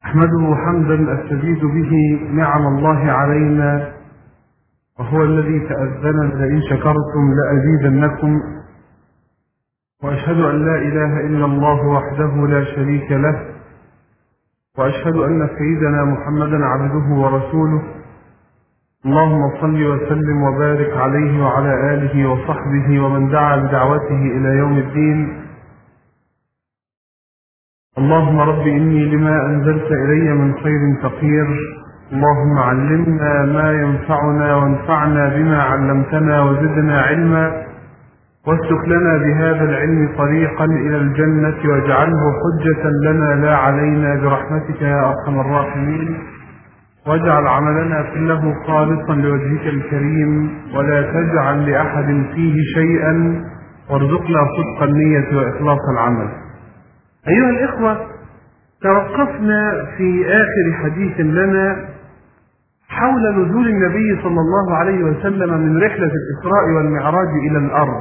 أحمده حمدا أستزيد به نعم الله علينا، وهو الذي تأذن لئن شكرتم لأزيدنكم. وأشهد أن لا إله إلا الله وحده لا شريك له، وأشهد أن سيدنا محمدا عبده ورسوله. اللهم صل وسلم وبارك عليه وعلى آله وصحبه ومن دعا بدعوته إلى يوم الدين. اللهم رب إني لما أنزلت إلي من خير فقير. اللهم علمنا ما ينفعنا وانفعنا بما علمتنا وزدنا علما، واسلك لنا بهذا العلم طريقا إلى الجنة واجعله حجة لنا لا علينا برحمتك يا أرحم الراحمين. واجعل عملنا كله خالصا لوجهك الكريم، ولا تجعل لأحد فيه شيئا، وارزقنا صدق النية وإخلاص العمل. أيها الإخوة، توقفنا في آخر حديث لنا حول نزول النبي صلى الله عليه وسلم من رحلة الإسراء والمعراج إلى الأرض.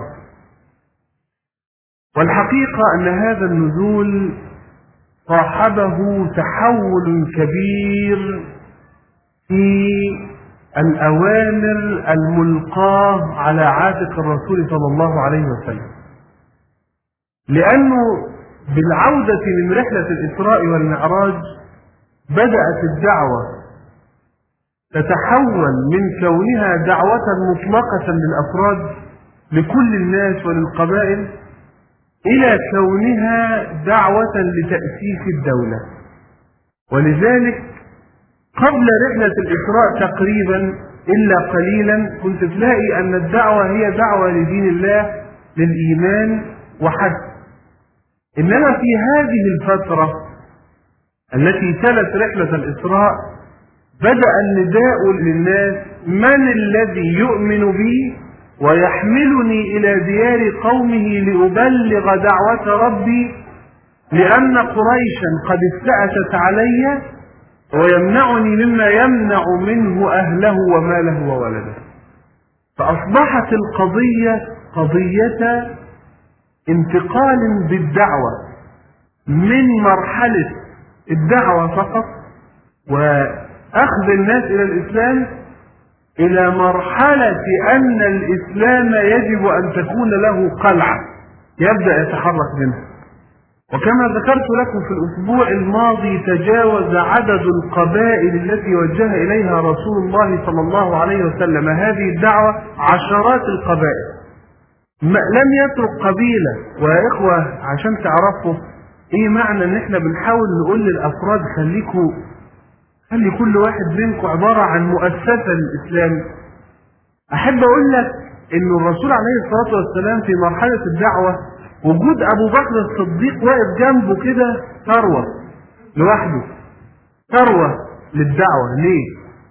والحقيقة أن هذا النزول صاحبه تحول كبير في الأوامر الملقاة على عاتق الرسول صلى الله عليه وسلم، لأنه بالعودة من رحلة الإسراء والمعراج بدأت الدعوة تتحول من كونها دعوة مطلقة للأفراد لكل الناس وللقبائل إلى كونها دعوة لتأسيس الدولة. ولذلك قبل رحلة الإسراء تقريبا إلا قليلا كنت تلاقي أن الدعوة هي دعوة لدين الله للإيمان وحسب. إنما في هذه الفترة التي تلت رحلة الإسراء بدأ النداء للناس: من الذي يؤمن بي ويحملني إلى ديار قومه لأبلغ دعوة ربي، لأن قريشا قد استأتت علي ويمنعني مما يمنع منه أهله وماله وولده. فأصبحت القضية قضية انتقال بالدعوة من مرحلة الدعوة فقط وأخذ الناس إلى الإسلام إلى مرحلة أن الإسلام يجب أن تكون له قلعة يبدأ يتحرك منها. وكما ذكرت لكم في الأسبوع الماضي تجاوز عدد القبائل التي وجه إليها رسول الله صلى الله عليه وسلم هذه الدعوة عشرات القبائل، لم يترك قبيلة. ويا إخوة، عشان تعرفوا إيه معنى إن إحنا بنحاول نقول للأفراد خلي كل واحد منكم عبارة عن مؤسسة للإسلام. أحب أقول لك إن الرسول عليه الصلاة والسلام في مرحلة الدعوة وجود أبو بكر الصديق واقف جنبه كده ثروة لوحده، ثروة للدعوة. ليه؟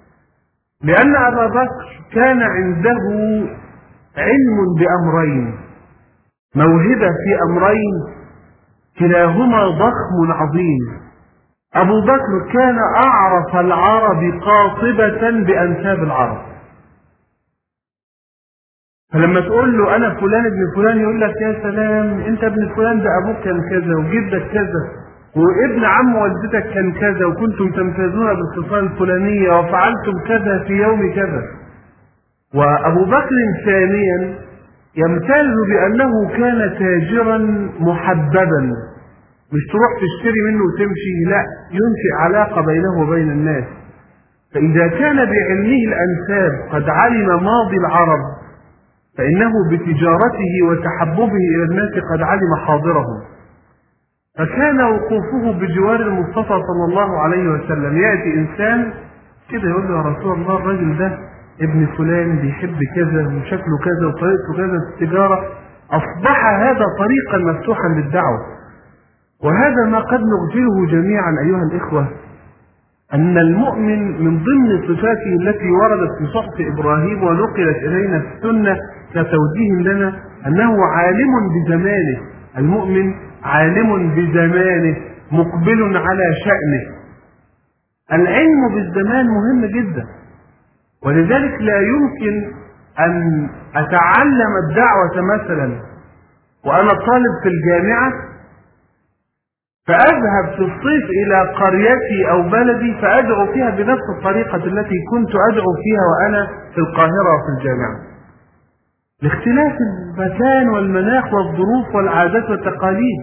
لأن أبا بكر كان عنده علم بأمرين، موهبة في أمرين كلاهما ضخم عظيم. أبو بكر كان أعرف العرب قاطبة بأنساب العرب، فلما تقول له أنا فلان ابن فلان يقول لك يا سلام، أنت ابن فلان ده أبوك كان كذا وجدك كذا وابن عم والدتك كان كذا وكنتم تمتازون بالخصال الفلانية وفعلتم كذا في يوم كذا. وأبو بكر ثانيا يمتاز بأنه كان تاجرا محببا، مش تروح تشتري منه وتمشي، لا، ينشئ علاقة بينه وبين الناس. فإذا كان بعلمه الأنساب قد علم ماضي العرب، فإنه بتجارته وتحببه إلى الناس قد علم حاضرهم. فكان وقوفه بجوار المصطفى صلى الله عليه وسلم يأتي إنسان كده يقول له: يا رسول الله، الرجل ده ابن فلان بيحب كذا وشكله كذا وطريقته كذا في التجارة. أصبح هذا طريقا مفتوحا للدعوة. وهذا ما قد نغفله جميعا أيها الإخوة، أن المؤمن من ضمن صفاته التي وردت في صحف إبراهيم ونقلت إلينا في السنة كتوجيه لنا أنه عالم بزمانه. المؤمن عالم بزمانه مقبل على شأنه. العلم بالزمان مهم جدا، ولذلك لا يمكن أن أتعلم الدعوة مثلا وأنا طالب في الجامعة فأذهب في الصيف إلى قريتي أو بلدي فأدعو فيها بنفس الطريقة التي كنت أدعو فيها وأنا في القاهرة وفي الجامعة، لاختلاف المكان والمناخ والظروف والعادات والتقاليد.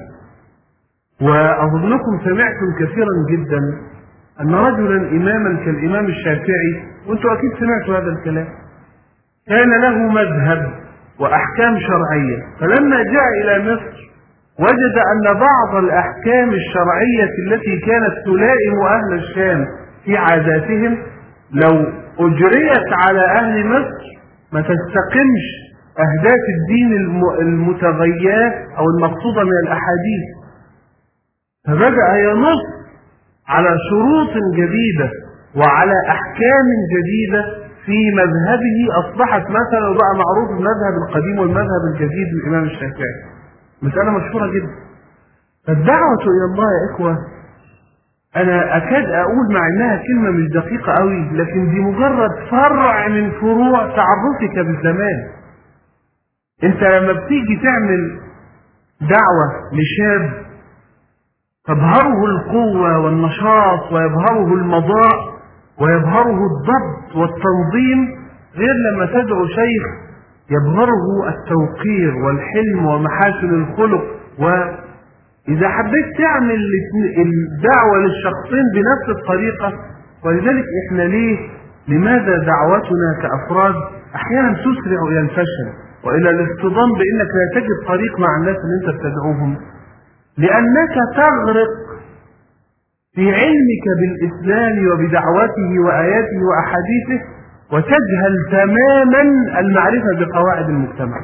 وأظنكم سمعتم كثيرا جدا أن رجلا إماما كالإمام الشافعي، وأنتم أكيد سمعتوا هذا الكلام، كان له مذهب وأحكام شرعية، فلما جاء إلى مصر وجد أن بعض الأحكام الشرعية التي كانت تلائم أهل الشام في عاداتهم لو أجريت على أهل مصر ما تستقمش أهداف الدين المتغيرة أو المقصودة من الأحاديث، فبدأ ينص على شروط جديدة وعلى أحكام جديدة في مذهبه، أصبحت مثلا بقى معروف المذهب القديم والمذهب الجديد للإمام الشافعي، مسألة مشهورة جدا. فالدعوة إلى الله يا إخوة أنا أكاد أقول مع إنها كلمة مش دقيقة قوي، لكن دي مجرد فرع من فروع تعرفك بالزمان. أنت لما بتيجي تعمل دعوة لشاب تظهره القوة والنشاط ويظهره المضاء ويظهره الضبط والتنظيم، غير لما تدعو شيخ يظهره التوقير والحلم ومحاسن الخلق. وإذا حبيت تعمل الدعوة للشخصين بنفس الطريقة، ولذلك إحنا لماذا دعوتنا كأفراد أحيانا تسرع إلى الفشل وإلى الاصطدام بأنك لا تجد طريق مع الناس اللي أنت بتدعوهم؟ لأنك تغرق في علمك بالإسلام وبدعوته وآياته وأحاديثه وتجهل تماما المعرفة بقواعد المجتمع،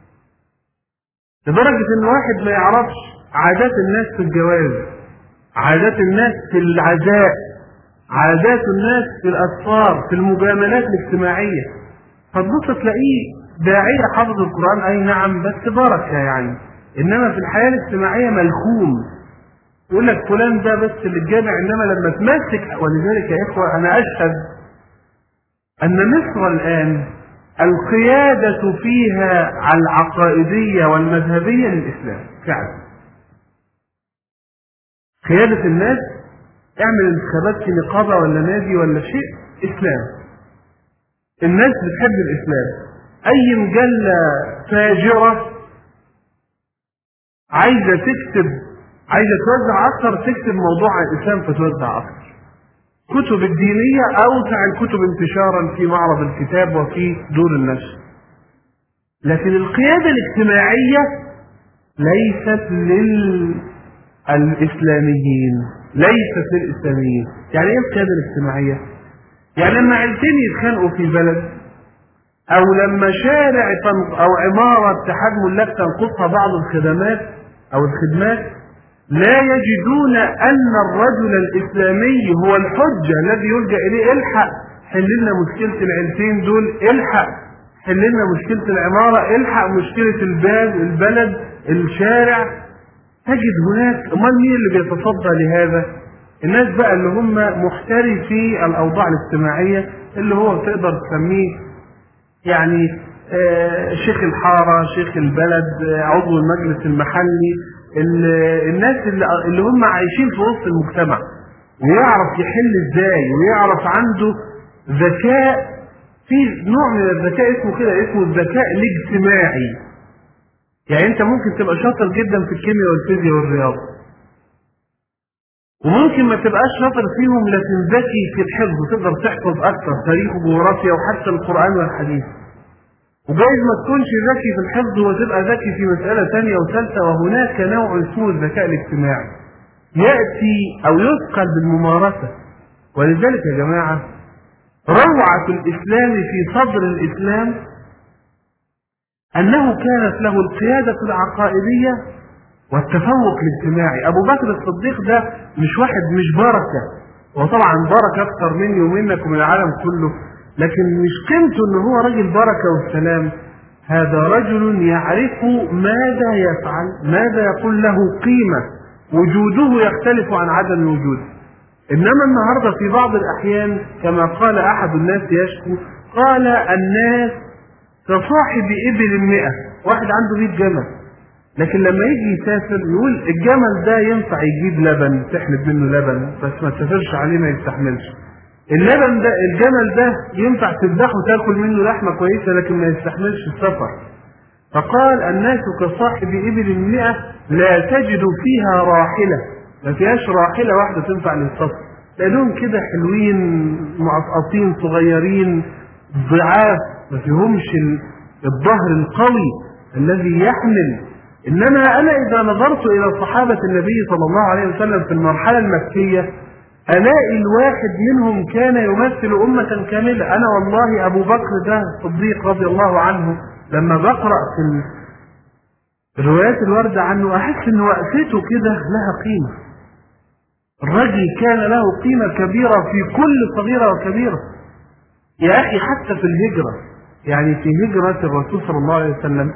لدرجة ان واحد ما يعرفش عادات الناس في الجواز، عادات الناس في العزاء، عادات الناس في الأسفار، في المجاملات الاجتماعية. فتبص تلاقيه داعية حافظ القرآن أي نعم بس بركة يعني، إنما في الحياة الاجتماعية ملخوم، يقول لك فلان ده بس اللي الجامع، إنما لما تمسك. ولذلك يا إخوة أنا أشهد أن مصر الآن القيادة فيها العقائدية والمذهبية للإسلام فعلا. قيادة الناس، اعمل انتخابات في نقابة ولا نادي ولا شيء، إسلام. الناس بتحب الإسلام. أي مجلة فاجرة عايزة تكتب، عايزة توزع أكثر، تكتب موضوع عن الإسلام فتوزع أكثر. كتب الدينية أوسع الكتب انتشارا في معرض الكتاب وفي دور النشر. لكن القيادة الاجتماعية ليست للإسلاميين، ليست للإسلاميين. يعني إيه القيادة الاجتماعية؟ يعني لما عيلتين يتخانقوا في بلد، أو لما شارع أو عمارة اتحاد ملاك تنقصها بعض الخدمات أو الخدمات، لا يجدون أن الرجل الإسلامي هو الحجة الذي يلجأ إليه. الحق حل لنا مشكلة العيلتين دول، الحق حل لنا مشكلة العمارة، الحق مشكلة البلد، الشارع. تجد هناك امال مين اللي بيتصدى لهذا؟ الناس بقى اللي هم محترفي الأوضاع الاجتماعية، اللي هو تقدر تسميه يعني شيخ الحارة، شيخ البلد، عضو المجلس المحلي، الناس اللي هم عايشين في وسط المجتمع، ويعرف يحل ازاي، ويعرف عنده ذكاء، في نوع من الذكاء اسمه كده، اسمه الذكاء الاجتماعي. يعني انت ممكن تبقى شاطر جدا في الكيمياء والفيزياء والرياضة، وممكن ما تبقاش شاطر فيهم لكن ذكي في الحفظ، تقدر تحفظ اكثر تاريخ وجغرافيا وحتى القرآن والحديث. وجايز ما تكونش ذكي في الحفظ وتبقى ذكي في مسألة ثانية وثالثة. وهناك نوع اسمه الذكاء الاجتماعي يأتي أو يثقل بالممارسة. ولذلك يا جماعة روعة الإسلام في صدر الإسلام أنه كانت له القيادة العقائدية والتفوق الاجتماعي. أبو بكر الصديق ده مش واحد، مش بركة، وطبعا بركة أكثر مني ومنك ومن العالم كله، لكن مش قيمته ان هو راجل بركة والسلام. هذا رجل يعرف ماذا يفعل، ماذا يقول له قيمة، وجوده يختلف عن عدم وجوده. انما النهاردة في بعض الاحيان كما قال احد الناس يشكو، قال الناس كصاحب ابل 100، واحد عنده 100 جمل، لكن لما يجي يسافر يقول الجمل ده ينفع يجيب لبن تحلب منه لبن بس ما تسافرش عليه ما يستحملش. اللبن ده الجمل ده ينفع تذبحه تاكل منه لحمه كويسه لكن ما يستحملش السفر. فقال الناس كصاحب ابل 100 لا تجد فيها راحله، ما فيهاش راحله واحده تنفع للسفر، لانهم كده حلوين معططين صغيرين ضعاف ما فيهمش الظهر القوي الذي يحمل. انما انا اذا نظرت الى صحابه النبي صلى الله عليه وسلم في المرحله المكيه الاقي الواحد منهم كان يمثل امه كامله. انا والله ابو بكر ده الصديق رضي الله عنه لما بقرا في الروايات الوارده عنه احس ان وقفته كده لها قيمه. الرجل كان له قيمه كبيره في كل صغيره وكبيره. يا اخي حتى في الهجره، يعني في هجره الرسول صلى الله عليه وسلم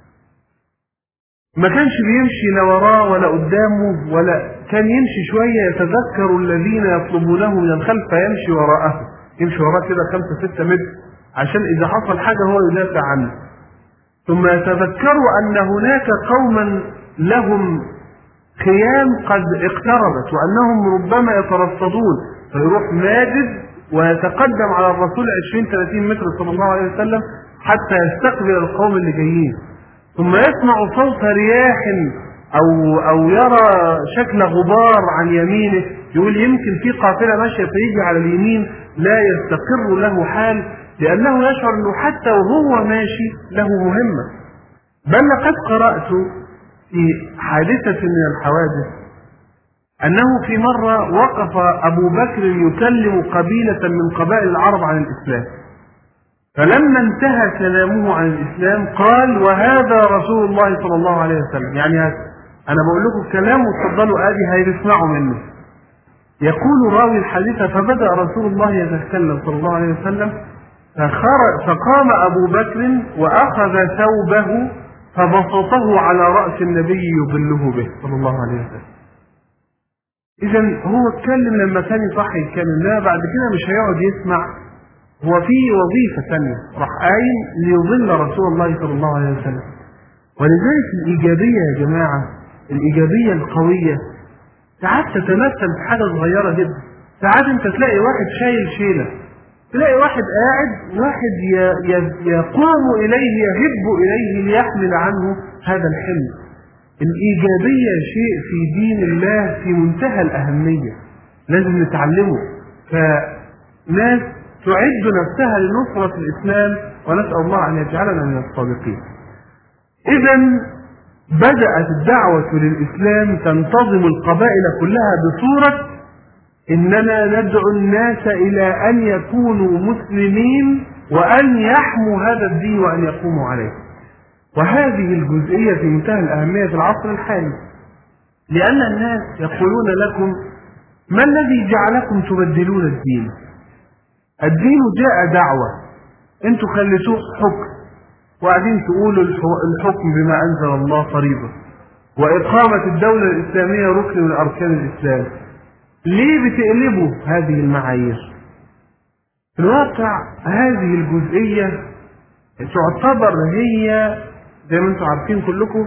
ما كانش بيمشي لا وراه ولا قدامه، ولا كان يمشي شويه يتذكر الذين يطلبونه من الخلف فيمشي وراءه، يمشي وراه كده 5-6 متر عشان اذا حصل حاجه هو يدافع عنه. ثم يتذكروا ان هناك قوما لهم خيام قد اقتربت وانهم ربما يترصدون، فيروح ماجد ويتقدم على الرسول 20-30 متر صلى الله عليه وسلم حتى يستقبل القوم اللي جايين. ثم يسمع صوت رياح او يرى شكل غبار عن يمينه، يقول يمكن في قافله ماشيه فيجي على اليمين لا يستقر له حال، لانه يشعر انه حتى وهو ماشي له مهمه. بل لقد قرات في حادثه من الحوادث انه في مره وقف ابو بكر يكلم قبيله من قبائل العرب عن الاسلام، فلما انتهى كلامه عن الاسلام قال وهذا رسول الله صلى الله عليه وسلم. يعني انا بقول لكم الكلام وتفضلوا ادي هيسمعوا منه. يقول راوي الحديث فبدا رسول الله يتكلم صلى الله عليه وسلم فقام ابو بكر واخذ ثوبه فبسطه على راس النبي يظله به صلى الله عليه وسلم. اذا هو اتكلم لما كان يصح يتكلم، لا بعد كده مش هيقعد يسمع، هو في وظيفة ثانية راح قايم ليظل رسول الله صلى الله عليه وسلم. ولذلك الإيجابية يا جماعة، الإيجابية القوية ساعات تتمثل في حاجة صغيرة جدا. ساعات أنت تلاقي واحد شايل شيلة، تلاقي واحد قاعد واحد يقوم إليه يهب إليه ليحمل عنه هذا الحمل. الإيجابية شيء في دين الله في منتهى الأهمية لازم نتعلمه. فناس تعد نفسها لنصرة الإسلام ونسأل الله أن يجعلنا من الصادقين. إذا بدأت الدعوة للإسلام تنتظم القبائل كلها بصورة إننا ندعو الناس إلى أن يكونوا مسلمين وأن يحموا هذا الدين وأن يقوموا عليه. وهذه الجزئية في منتهى الأهمية في العصر الحالي، لأن الناس يقولون لكم ما الذي جعلكم تبدلون الدين؟ الدين جاء دعوة، انتوا خليتوه حكم وقاعدين تقولوا الحكم بما انزل الله فريضة واقامة الدولة الاسلامية ركن من اركان الاسلام. ليه بتقلبوا هذه المعايير؟ في الواقع هذه الجزئية تعتبر هي زي ما انتوا عارفين كلكم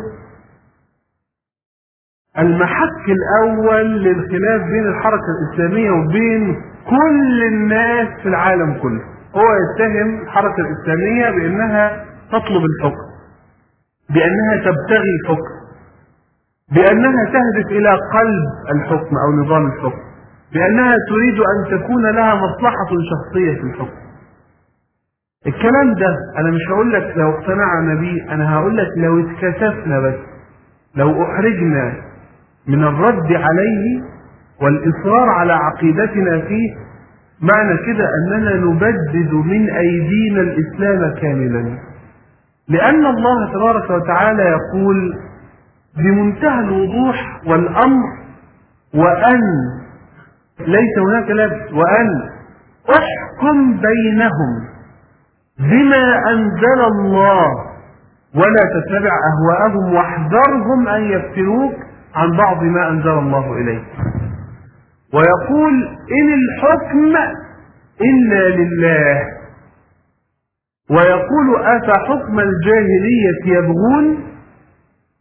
المحك الاول للخلاف بين الحركة الاسلامية وبين كل الناس في العالم كله. هو يتهم الحركة الإسلامية بأنها تطلب الحكم، بأنها تبتغي الحكم، بأنها تهدف إلى قلب الحكم أو نظام الحكم، بأنها تريد أن تكون لها مصلحة شخصية في الحكم. الكلام ده أنا مش هقول لك لو اقتنعنا به، أنا هقول لك لو اتكسفنا بس، لو أحرجنا من الرد عليه والإصرار على عقيدتنا فيه، معنى كده أننا نبدد من أيدينا الإسلام كاملا. لأن الله تبارك وتعالى يقول بمنتهى الوضوح والأمر وأن ليس هناك لبس، وأن احكم بينهم بما أنزل الله ولا تتبع أهواءهم واحذرهم أن يفتنوك عن بعض ما أنزل الله إليك. ويقول إن الحكم إلا لله. ويقول أفحكم الجاهلية يبغون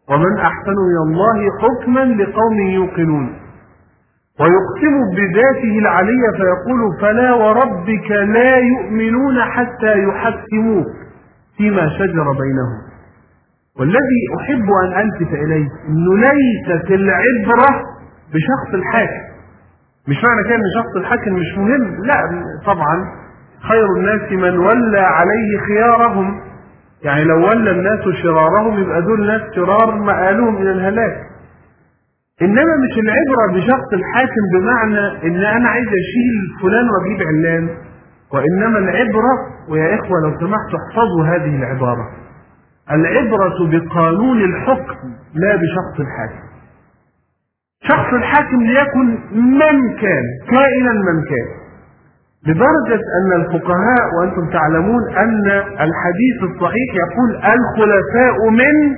ومن أحسن من الله حكما لقوم يوقنون. ويقسم بذاته العلية فيقول فلا وربك لا يؤمنون حتى يحكموك فيما شجر بينهم. والذي أحب أن ألفت إليه أنه ليست العبرة بشخص الحاكم. مش معنى كده أن شخص الحاكم مش مهم، لا طبعا خير الناس من ولى عليه خيارهم، يعني لو ولى الناس شرارهم يبقى دول ناس شرار مآلهم إلى الهلاك. إنما مش العبرة بشخص الحاكم بمعنى إن أنا عايز أشيل فلان وأجيب علان، وإنما العبرة، ويا إخوة لو سمحتوا احفظوا هذه العبارة، العبرة بقانون الحكم لا بشخص الحاكم. شخص الحاكم ليكن من كان، كائنا من كان، لدرجة أن الفقهاء وأنتم تعلمون أن الحديث الصحيح يقول الخلفاء من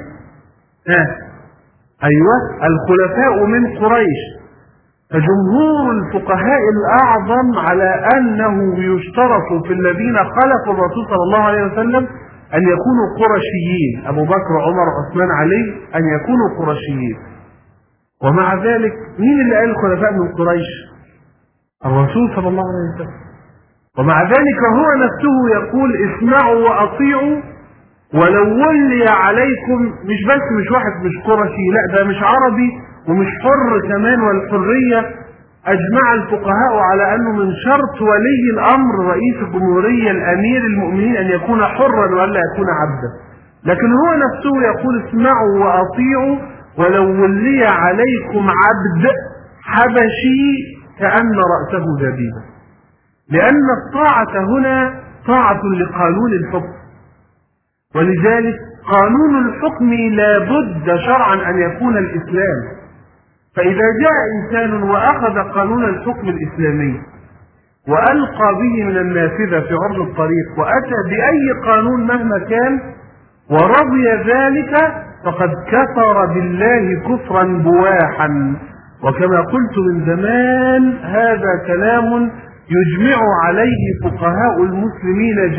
الخلفاء من قريش. فجمهور الفقهاء الأعظم على أنه يشترط في الذين خلفوا الرسول صلى الله عليه وسلم أن يكونوا قرشيين، أبو بكر عمر عثمان علي أن يكونوا قرشيين. ومع ذلك مين اللي قال الخلفاء من قريش؟ الرسول صلى الله عليه وسلم. ومع ذلك هو نفسه يقول اسمعوا وأطيعوا ولو ولي عليكم، مش واحد مش قرشي، لا ده مش عربي ومش حر كمان، والحرية أجمع الفقهاء على أنه من شرط ولي الأمر رئيس الجمهورية الأمير المؤمنين أن يكون حرا ولا يكون عبدا. لكن هو نفسه يقول اسمعوا وأطيعوا ولو ولي عليكم عبد حبشي كأن رأسه زبيبا، لأن الطاعة هنا طاعة لقانون الحكم. ولذلك قانون الحكم لا بد شرعا أن يكون الإسلام. فإذا جاء إنسان وأخذ قانون الحكم الإسلامي وألقى به من النافذة في عرض الطريق وأتى بأي قانون مهما كان ورضي ذلك فقد كفر بالله كفرا بواحا. وكما قلت من زمان هذا كلام يجمع عليه فقهاء المسلمين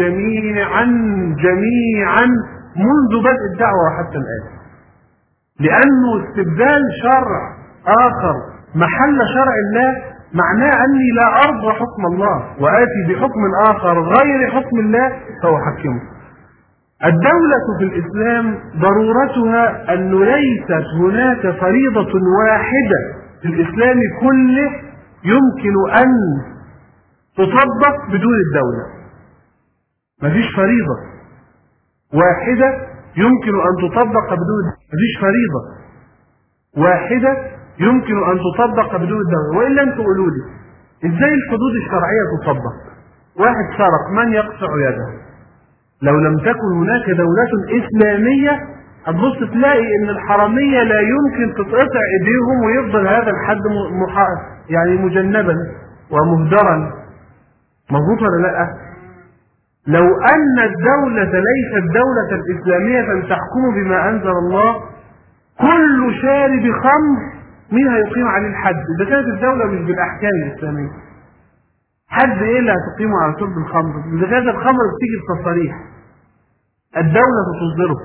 جميعا منذ بدء الدعوة حتى الآن، لأنه استبدال شرع آخر محل شرع الله معناه أني لا أرضى حكم الله وآتي بحكم آخر غير حكم الله فأحكمه. الدولة في الإسلام ضرورتها أنه ليست هناك فريضة واحدة في الإسلام كله يمكن أن تطبق بدون الدولة. مفيش فريضة واحدة يمكن أن تطبق بدون، مفيش فريضة واحدة يمكن أن تطبق بدون الدولة. وإلا أنتم قولوا لي إزاي الحدود الشرعية تطبق؟ واحد سرق، من يقطع يده؟ لو لم تكن هناك دولة إسلامية هتبص تلاقي إن الحرامية لا يمكن تتقطع إيديهم ويفضل هذا الحد يعني مجنبا ومهدرا. مظبوط ولا لا؟ لو أن الدولة ليست دولة إسلامية تحكم بما أنزل الله، كل شارب خمر مين هيقيم عليه الحد؟ إذا كانت الدولة مش بالأحكام الإسلامية، حد إيه اللي هتقيمه على شرب الخمر؟ إذا كانت الخمر بتيجي بتصاريح الدولة تصدره.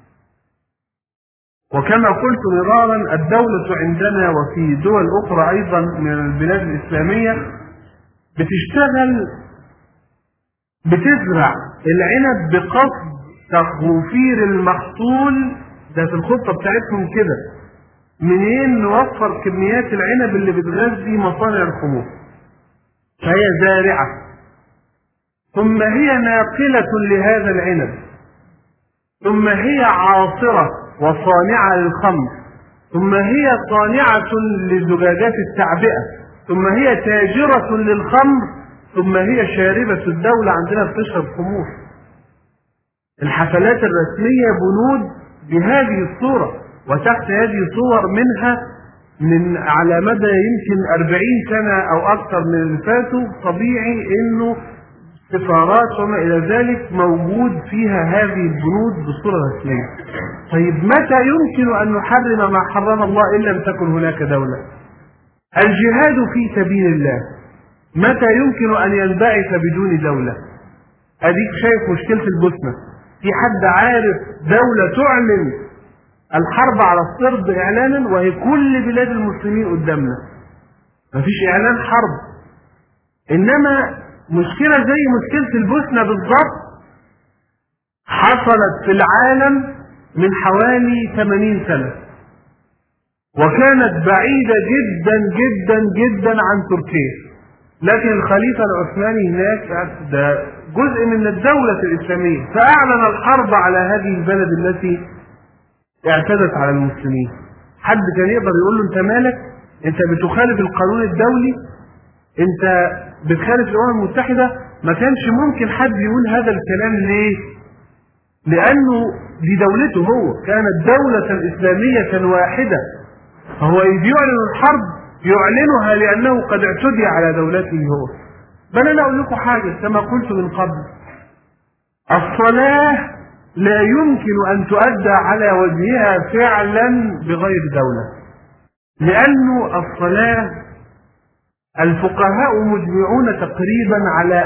وكما قلت مرارا الدولة عندنا وفي دول أخرى أيضا من البلاد الإسلامية بتزرع العنب بقصد تخوفير المحصول ده. في الخطة بتاعتهم كده منين نوفر كميات العنب اللي بتغذي مصانع الخمور. فهي زارعة ثم هي ناقلة لهذا العنب ثم هي عاصرة وصانعة للخمر ثم هي صانعة لزجاجات التعبئة ثم هي تاجرة للخمر ثم هي شاربة. الدولة عندنا بتشرب خمور. الحفلات الرسمية بنود بهذه الصورة، وتحت هذه الصور منها من على مدى يمكن 40 سنة أو أكثر من اللي فاتوا طبيعي إنه سفارات وما إلى ذلك موجود فيها هذه البنود بصورة رسمية. طيب متى يمكن أن نحرم ما حرم الله إن لم تكن هناك دولة؟ الجهاد في سبيل الله متى يمكن أن ينبعث بدون دولة؟ أديك شايف مشكلة البوسنة، في حد عارف دولة تعلن الحرب على الصرب اعلانا، وهي كل بلاد المسلمين قدامنا، مفيش اعلان حرب. انما مشكلة زي مشكلة البوسنة بالضبط حصلت في العالم من حوالي 80 سنة، وكانت بعيدة جدا جدا جدا عن تركيا، لكن الخليفة العثماني هناك ده جزء من الدولة الإسلامية، فأعلن الحرب على هذه البلد التي اعتدت على المسلمين. حد كان يقدر يقول له انت مالك؟ انت بتخالف القانون الدولي، انت بتخالف الأمم المتحدة. ما كانش ممكن حد يقول هذا الكلام. ليه؟ لأنه دي دولته هو، كانت دولة إسلامية واحدة، فهو يعلن الحرب يعلنها لأنه قد اعتدي على دولته هو. بل أنا أقول لكم حاجة كما قلت من قبل، الصلاة لا يمكن أن تؤدى على وجهها فعلا بغير دولة، لأنه الصلاة الفقهاء مجمعون تقريبا على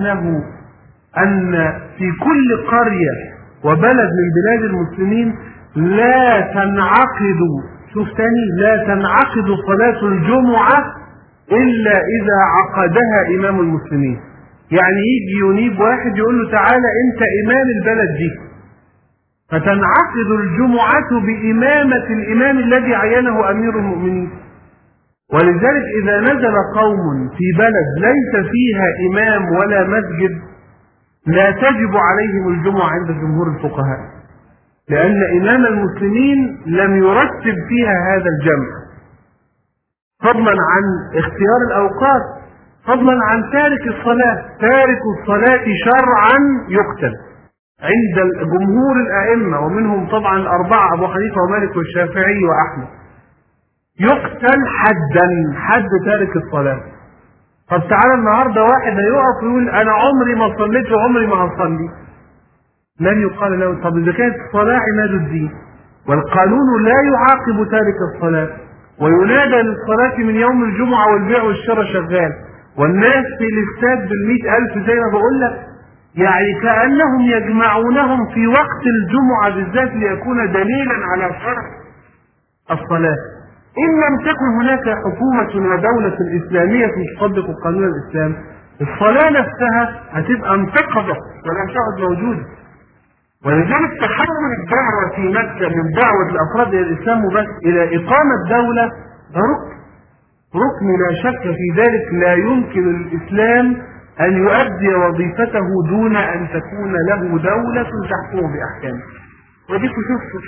أن في كل قرية وبلد من بلاد المسلمين لا تنعقد، شوف تاني، لا تنعقد صلاة الجمعة إلا إذا عقدها إمام المسلمين. يعني يجي ينيب واحد يقول له تعالى أنت إمام البلد دي، فتنعقد الجمعة بإمامة الإمام الذي عينه أمير المؤمنين. ولذلك إذا نزل قوم في بلد ليس فيها إمام ولا مسجد لا تجب عليهم الجمعة عند جمهور الفقهاء، لأن إمام المسلمين لم يرتب فيها هذا الجمع، فضلا عن اختيار الأوقات، فضلا عن تارك الصلاة. تارك الصلاة شرعا يقتل عند جمهور الأئمة، ومنهم طبعا الأربعة أبو حنيفة ومالك والشافعي وأحمد، يقتل حد تارك الصلاة. طب تعالى النهارده واحد هيقف ويقول أنا عمري ما صليت وعمري ما هصلي، لن يقال له طب إذا كانت الصلاة عماد الدين والقانون لا يعاقب تارك الصلاة، وينادى للصلاة من يوم الجمعة والبيع والشراء شغال، والناس في الاستاد بال100,000 زي ما بقول لك، يعني كأنهم يجمعونهم في وقت الجمعة بالذات ليكون دليلا على شرع الصلاة. إن لم تكن هناك حكومة ودولة إسلامية تطبق قانون الإسلام، الصلاة نفسها هتبقى انتقضت ولم تعد موجودة. ولذلك تحول الدعوة في مكة من دعوة الأفراد إلى الإسلام وبس إلى إقامة دولة، ده ركن لا شك في ذلك. لا يمكن الإسلام أن يؤدي وظيفته دون أن تكون له دولة تحكم بأحكامه. وديكم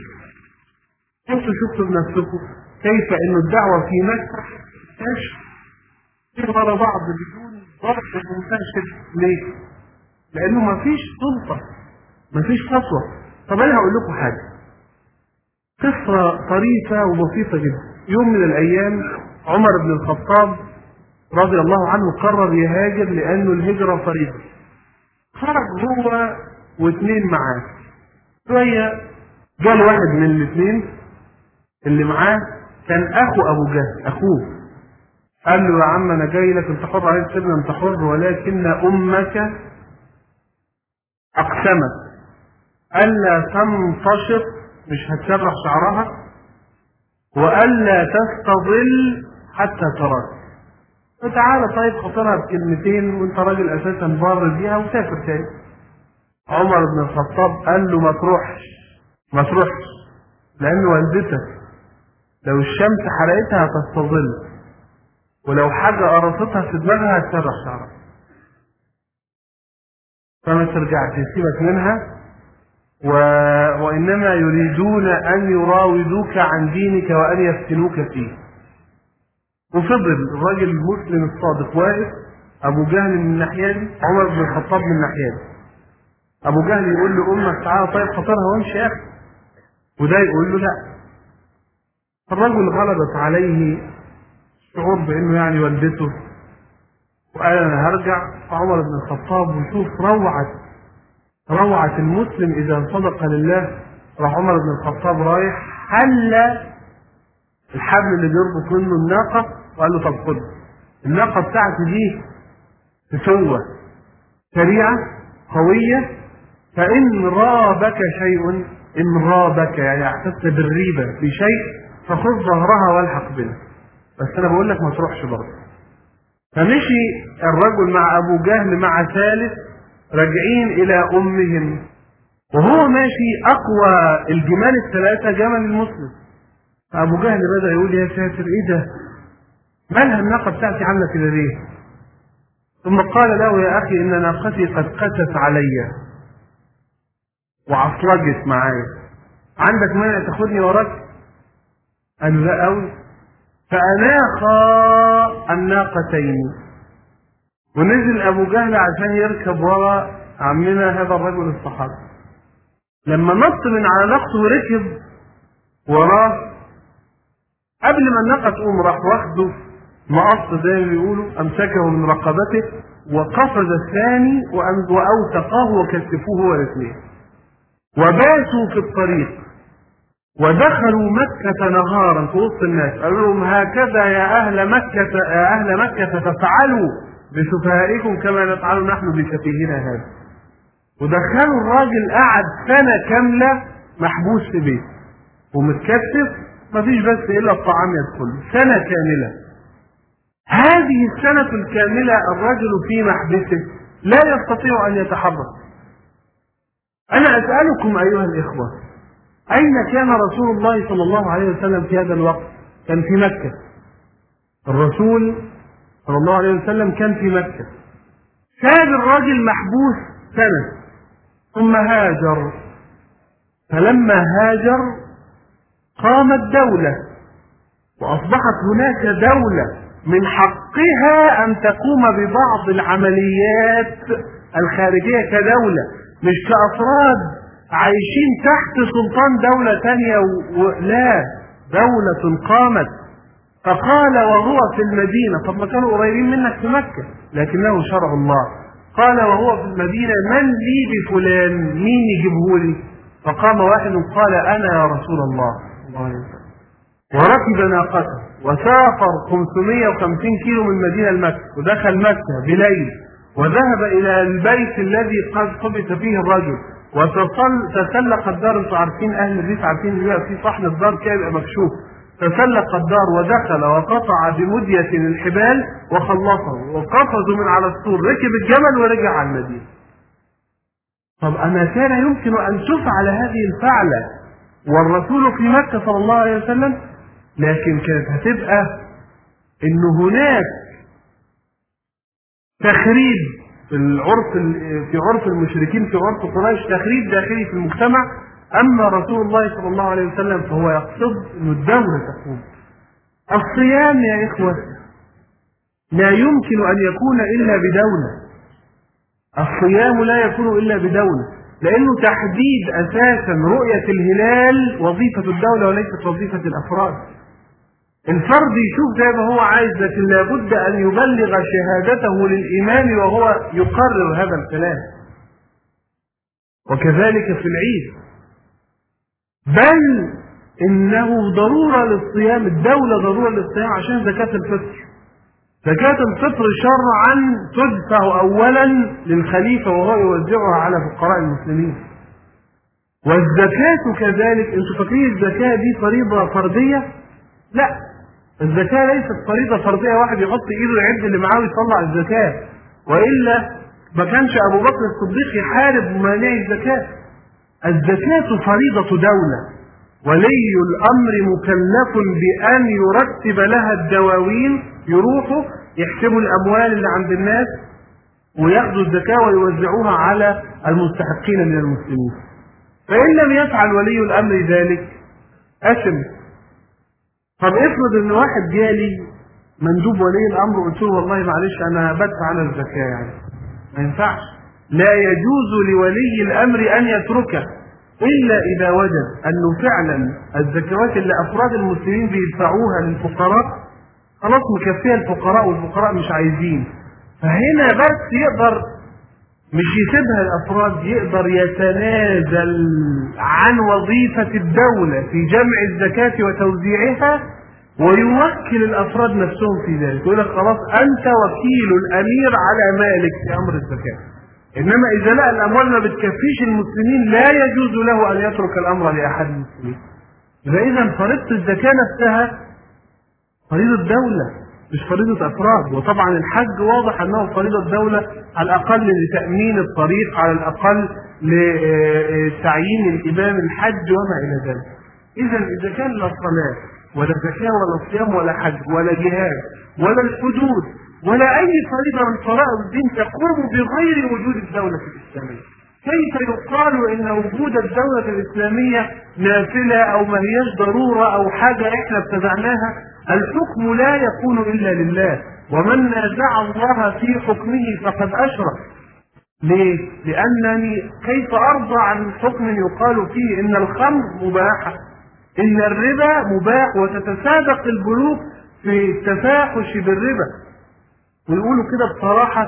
شفتوا بنفسكم كيف أن الدعوة في مكة تنشر ورا بعض بدون ضغط منتشر. ليه؟ لأنه ما فيش سلطة، ما فيش خطوة. طب أنا هقول لكم حاجة، قصة طريفة وبسيطة جدا. يوم من الأيام عمر بن الخطاب رضي الله عنه قرر يهاجر لأنه الهجرة فريضة. خرج هو واثنين معاه. شوية جاء واحد من الاثنين اللي معاه كان أخو أبو جهل، أخوه، قال له يا عم أنا جاي لك، أنت حر عليك سيبنا، أنت حر، ولكن أمك أقسمت ألا تنتشط، مش هتسرح شعرها، وألا تستظل حتى تراك. فتعالى طيب خطرها بكلمتين وانت راجل اساسا بار بيها وسافر تاني. عمر بن الخطاب قال له ما تروحش لان والدتك لو الشمس حرقتها هتستظل، ولو حاجه قرصتها في دماغها هتسرح شعرها، فما ترجعش، سيبك منها، وانما يريدون ان يراودوك عن دينك وان يفتنوك فيه. وفضل الراجل المسلم الصادق واقف، ابو جهل من الناحيه دي، عمر بن الخطاب من الناحيه دي. ابو جهل يقول له امك تعالى طيب خطرها وامشي يا اخي، وده يقول له لا. الرجل غلبت عليه شعور بانه يعني والدته، وقال انا هرجع. فعمر بن الخطاب وشوف روعه المسلم اذا صدق لله، راح عمر بن الخطاب رايح حل الحبل اللي بيربط منه الناقه، وقال له طب خد الناقه بتاعتي دي تسوى سريعه قويه، فان رابك شيء إن رابك يعني احسست بالريبة في شيء فخذ ظهرها والحق بنا. بس أنا بقول لك ما تروحش برضه. فمشي الرجل مع أبو جهل مع ثالث راجعين إلى أمهم، وهو ماشي أقوى الجمال الثلاثة جمل المسلم. فأبو جهل بدأ يقول يا ساتر إيه ده؟ مالها الناقة بتاعتي عاملة كده ليه؟ ثم قال له يا أخي إن ناقتي قد قست علي وعصلجت معايا، عندك مانع تاخدني وراك؟ قال لا أوي. فأناخا الناقتين، ونزل أبو جهل عشان يركب ورا عمنا هذا الرجل الصحابي. لما نط من على ناقته وركب وراه، قبل ما الناقة تقوم راح واخده مقص زي ما بيقولوا، أمسكه من رقبته وقفز الثاني وأوثقاه وكتفوه هو الاثنين، وباتوا في الطريق ودخلوا مكة نهارا في وسط الناس. قالوا لهم هكذا يا أهل مكة تفعلوا بسفهائكم كما نفعل نحن بسفيهنا هذا. ودخلوا الراجل قعد سنة كاملة محبوس في بيت ومتكتف، مفيش بس إلا الطعام يدخل سنة كاملة. هذه السنة الكاملة الرجل في محبسه لا يستطيع أن يتحرك. أنا أسألكم أيها الإخوة، أين كان رسول الله صلى الله عليه وسلم في هذا الوقت؟ كان في مكة. الرسول صلى الله عليه وسلم كان في مكة، ساب الراجل محبوس سنة ثم هاجر. فلما هاجر قامت دولة وأصبحت هناك دولة من حقها أن تقوم ببعض العمليات الخارجية كدولة، مش كأفراد عايشين تحت سلطان دولة تانية لا، دولة قامت. فقال وهو في المدينة، طب ما كانوا قريبين منك في مكة لكنه شرع الله. قال وهو في المدينة من لي بفلان، مين يجيبهولي؟ فقام واحد قال أنا يا رسول الله وركب ناقته وسافر 550 كيلو من مدينة مكة ودخل مكة بليل، وذهب إلى البيت الذي قد قبض فيه الرجل وتسلق الدار. انتوا عارفين أهل الريف عارفين اللي بيبقى في صحن الدار كده يبقى مكشوف. تسلق الدار ودخل وقطع بمدية الحبال وخلصه وقفزوا من على السور، ركب الجمل ورجع على المدينة. طب أما كان يمكن أن تفعل هذه الفعلة والرسول في مكة صلى الله عليه وسلم؟ لكن كانت هتبقى إن هناك تخريب في عرف المشركين، في عرف قريش، تخريب داخلي في المجتمع. أما رسول الله صلى الله عليه وسلم فهو يقصد أن الدولة تقوم. الصيام يا إخوة لا يمكن أن يكون إلا بدولة. الصيام لا يكون إلا بدولة، لأنه تحديد أساسا رؤية الهلال وظيفة الدولة وليست وظيفة الأفراد. الفرد يشوف زي ما هو عايز، لكن لابد أن يبلغ شهادته للإمام وهو يقرر هذا الكلام. وكذلك في العيد، بل إنه ضرورة للصيام، الدولة ضرورة للصيام عشان زكاة الفطر. زكاة الفطر شرعا تدفع أولا للخليفة وهو يوزعها على فقراء المسلمين. والزكاة كذلك، انتوا فاكرين الزكاة دي فريضة فردية؟ لا، الزكاة ليست فريضة فردية واحد يحط ايده يعد اللي معاه ويطلع الزكاة، وإلا ما كانش أبو بكر الصديق يحارب مانعي الزكاة. الزكاة فريضة دولة، ولي الأمر مكلف بأن يرتب لها الدواوين، يروحوا يحسبوا الأموال اللي عند الناس وياخذوا الزكاة ويوزعوها على المستحقين من المسلمين. فإن لم يفعل ولي الأمر ذلك أثم. طب افرض ان واحد جالي مندوب ولي الأمر وقلت له والله معلش أنا بدفع على الزكاة، يعني ما ينفعش. لا يجوز لولي الأمر أن يتركه إلا إذا وجد أنه فعلا الزكوات اللي أفراد المسلمين بيدفعوها للفقراء خلاص مكفية الفقراء والفقراء مش عايزين. فهنا بس يقدر مش يسيبها الأفراد، يقدر يتنازل عن وظيفة الدولة في جمع الزكاة وتوزيعها ويوكل الأفراد نفسهم في ذلك. يقول لك خلاص أنت وكيل الأمير على مالك في أمر الزكاة. انما اذا لقى الاموال ما بتكفيش المسلمين لا يجوز له ان يترك الامر لاحد المسلمين. اذا فريضه الزكاه نفسها فريضه دوله مش فريضه افراد. وطبعا الحج واضح انه فريضه دوله على الاقل لتامين الطريق، على الاقل لتعيين الامام الحج وما الى ذلك. اذا كان لا صلاه ولا زكاه ولا صيام ولا حج ولا جهاد ولا الحدود ولا اي فريضه من فرائض الدين تقوم بغير وجود الدوله الاسلاميه، كيف يقال ان وجود الدوله الاسلاميه نافله او ما هياش ضروره او حاجه احنا ابتدعناها؟ الحكم لا يكون الا لله، ومن نازع الله في حكمه فقد اشرك. ليه؟ لانني كيف ارضى عن حكم يقال فيه ان الخمر مباحه، ان الربا مباح، وتتسابق البنوك في التفاحش بالربا، ويقولوا كده بصراحه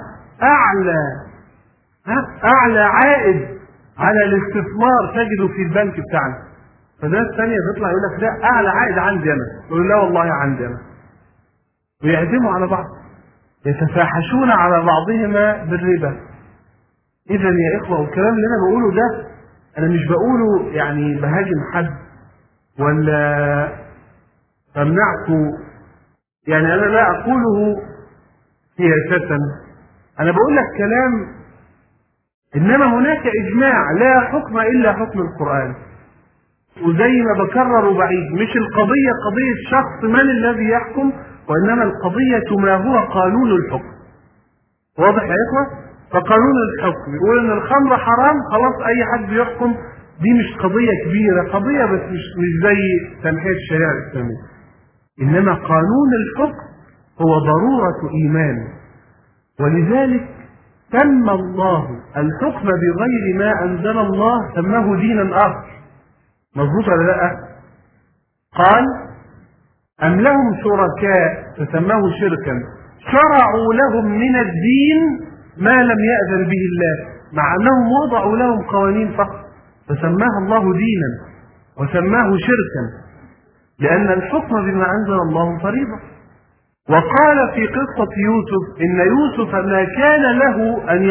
اعلى عائد على الاستثمار تجده في البنك بتاعنا. فناس ثانيه تطلع يقول لك لا اعلى عائد عندي انا، يقول لا والله عندي انا، ويعزموا على بعض، يتفاحشون على بعضهما بالربا. اذا يا اخوه، والكلام اللي انا بقوله ده انا مش بقوله يعني بهاجم حد ولا امنعكم، يعني انا لا اقوله سياسه، انا بقول لك كلام. انما هناك اجماع لا حكم الا حكم القران، وزي ما بكرر وبعيد، مش القضيه قضيه شخص من الذي يحكم، وانما القضيه ما هو قانون الحكم. واضح يا اخوه؟ فقانون الحكم يقول ان الخمر حرام، خلاص اي حد يحكم. دي مش قضيه كبيره، قضيه بس مش زي تنحيه الشريعه الاسلاميه. انما قانون الحكم هو ضروره ايمان، ولذلك سمى الله الحكم بغير ما انزل الله، سماه دينا اخر. مظبوط ولا لا؟ قال ام لهم شركاء فسماه شركا شرعوا لهم من الدين ما لم يأذن به الله، مع انهم وضعوا لهم قوانين فقط، فسماها الله دينا وسماه شركا، لان الحكم بما انزل الله فريضه. وقال في قصة يوسف إن يوسف ما كان له أن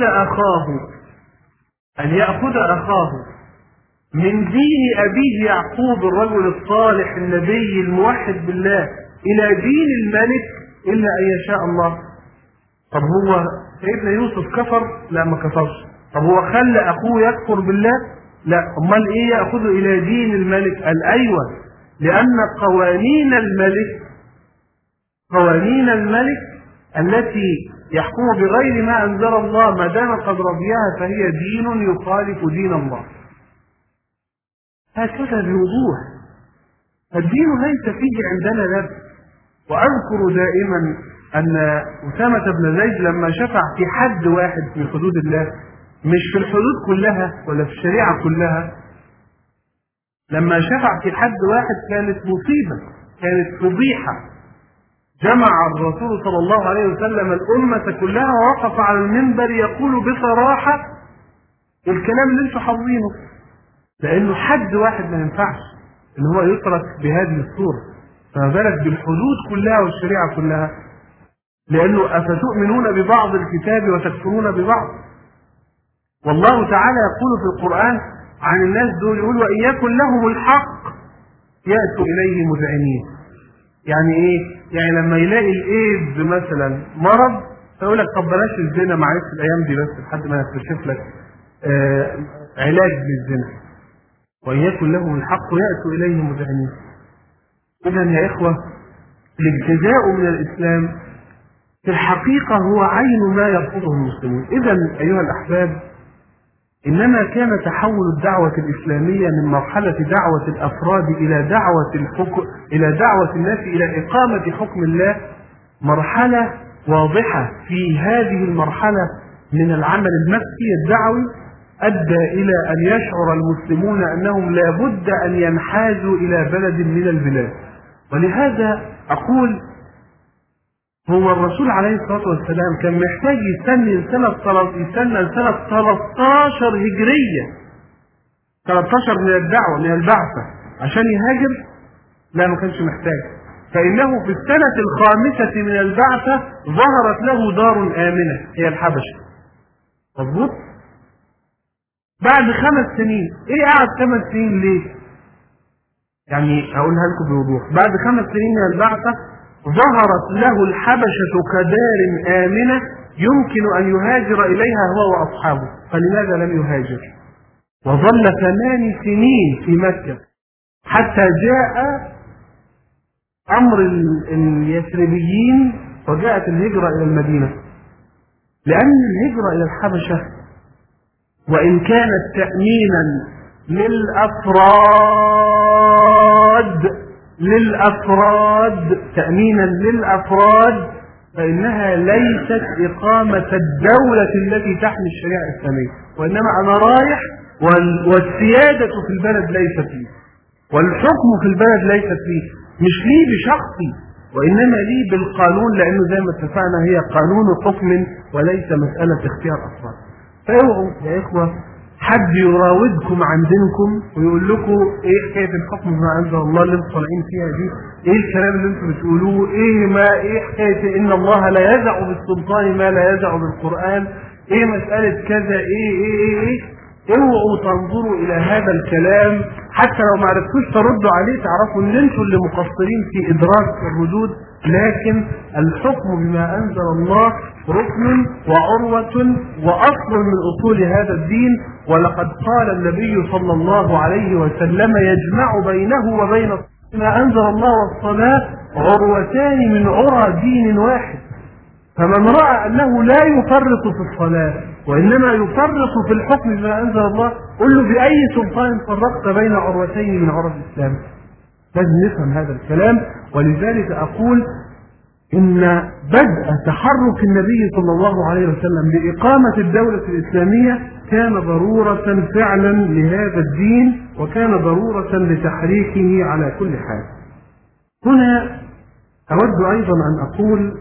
يأخذ أخاه من دين أبيه يعقوب الرجل الصالح النبي الموحد بالله إلى دين الملك إلا أن يشاء الله. طب هو سيدنا يوسف كفر؟ لا ما كفرش. طب هو خلى أخوه يكفر بالله؟ لا. أمال إيه يأخذه إلى دين الملك؟ قال أيوة، لأن قوانين الملك التي يحكم بغير ما أنزل الله ما دام قد رضيها فهي دين يخالف دين الله. هكذا بوضوح. فالدين ليس فيه عندنا لبس. وأذكر دائما أن أسامة بن زيد لما شفع في حد واحد من حدود الله، مش في الحدود كلها ولا في الشريعة كلها، لما شفع في حد واحد كانت مصيبة، كانت فضيحة. جمع الرسول صلى الله عليه وسلم الأمة كلها ووقف على المنبر يقول بصراحة الكلام اللي انتم حافظينه، لأنه حد واحد ما ينفعش ان هو يترك بهذه الصورة، فما بالك بالحدود كلها والشريعة كلها. لأنه أفتؤمنون ببعض الكتاب وتكفرون ببعض. والله تعالى يقول في القرآن عن الناس دول، يقول وإن يكن لهم الحق يأتوا إليه مذعنين. يعني إيه؟ يعني لما يلاقي الإيدز مثلا مرض فيقول لك طب بلاش الزنا معلش الأيام دي بس لحد ما نكتشف لك علاج للزنا. وإن يكن لهم الحق يأتوا إليه مذعنين. إذا يا إخوة، الابتداء من الإسلام في الحقيقة هو عين ما يرفضه المسلمون. إذا أيها الأحباب، إنما كان تحول الدعوة الإسلامية من مرحلة دعوة الأفراد إلى دعوة الناس إلى إقامة حكم الله مرحلة واضحة. في هذه المرحلة من العمل المكي الدعوي أدى إلى أن يشعر المسلمون أنهم لا بد أن ينحازوا إلى بلد من البلاد. ولهذا أقول هو الرسول عليه الصلاة والسلام كان محتاج يستنى سنة 13 هجرية، 13 من الدعوة من البعثة عشان يهاجر؟ لا، ما كانش محتاج. فإنه في السنة 5 من البعثة ظهرت له دار آمنة هي الحبشة. مظبوط؟ بعد 5 سنين، ايه قعد 5 سنين ليه؟ يعني اقولها لكم بوضوح، بعد 5 سنين من البعثة ظهرت له الحبشة كدار آمنة يمكن أن يهاجر إليها هو وأصحابه، فلماذا لم يهاجر؟ وظل 8 سنين في مكة حتى جاء أمر اليثربيين وجاءت الهجرة إلى المدينة. لأن الهجرة إلى الحبشة وإن كانت تأمينا للأفراد تأمينا للأفراد، فإنها ليست إقامة الدولة التي تحمي الشريعة الإسلامية، وإنما أنا رايح والسيادة في البلد ليست لي والحكم في البلد ليست لي، مش لي بشخصي وإنما لي بالقانون، لأنه زي ما اتفقنا هي قانون حكم وليس مسألة اختيار أفراد. فاوعوا يا إخوة حد يراودكم عن دينكم ويقول لكم ايه حكايه الحكم بما انزل الله اللي انتم طالعين فيها دي، ايه الكلام اللي انتم بتقولوه، ايه حكايه ان الله لا يزع بالسلطان ما لا يزع بالقران، ايه مساله كذا، ايه اوعوا تنظروا الى هذا الكلام، حتى لو ما عرفتوش تردوا عليه تعرفوا ان انتم اللي مقصرين في ادراك الردود. لكن الحكم بما انزل الله ركن وعروة واصل من اصول هذا الدين، ولقد قال النبي صلى الله عليه وسلم يجمع بينه وبين ما انزل الله والصلاة عروتان من عرى دين واحد. فمن رأى أنه لا يفرط في الصلاة وإنما يفرط في الحكم بما أنزل الله، قل له بأي سلطان فرقت بين عروتين من عرى الإسلام؟ لازم نفهم هذا الكلام. ولذلك أقول إن بدء تحرك النبي صلى الله عليه وسلم لإقامة الدولة الإسلامية كان ضرورة فعلا لهذا الدين، وكان ضرورة لتحريكه على كل حال. هنا أود أيضا أن أقول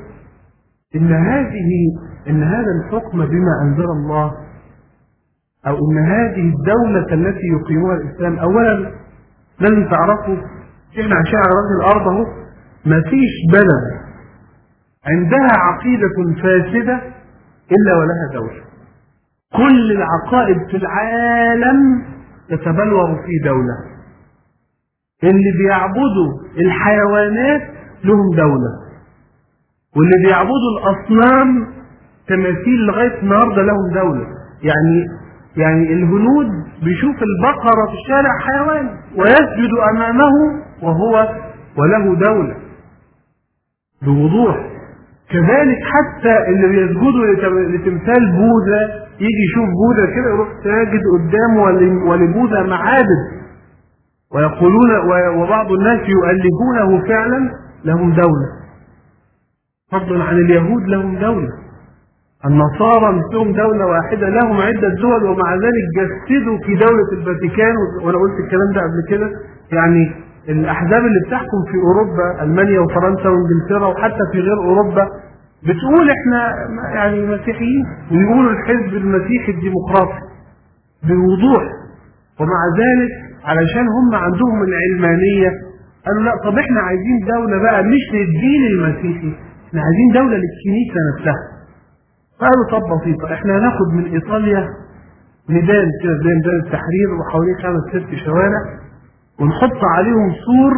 إن هذا الحكم بما أنزل الله، أو إن هذه الدولة التي يقيمها الإسلام، أولا لازم تعرفوا إحنا عايشين على وجه الأرض أهو، ما فيش بلد عندها عقيدة فاسدة إلا ولها دولة. كل العقائد في العالم تتبلور في دولة. اللي بيعبدوا الحيوانات لهم دولة، واللي بيعبدوا الأصنام تماثيل لغاية النهارده لهم دولة. يعني الهنود بيشوف البقرة في الشارع حيوان ويسجد أمامه وله دولة بوضوح. كذلك حتى اللي بيسجدوا لتمثال بوذا يجي يشوف بوذا كده يروح ساجد قدامه، ولبوذا معابد ويقولون، وبعض الناس يؤلهونه فعلا، لهم دولة. فضلا عن اليهود لهم دولة، النصارى مثلهم دولة واحدة، لهم عدة دول، ومع ذلك جسدوا في دولة الفاتيكان. وانا قلت الكلام ده قبل كده، يعني الاحزاب اللي بتحكم في اوروبا المانيا وفرنسا وانجلترا وحتى في غير اوروبا بتقول احنا يعني مسيحيين، ويقولوا الحزب المسيحي الديمقراطي بوضوح، ومع ذلك علشان هم عندهم العلمانية قالوا لا، طب احنا عايزين دولة بقى مش للدين المسيحي، احنا عايزين دولة للكنيسة نفسها. قالوا طب بسيطة، احنا هناخد من ايطاليا ميدان كده زي ميدان التحرير وحواليه 5-6 شوارع ونحط عليهم سور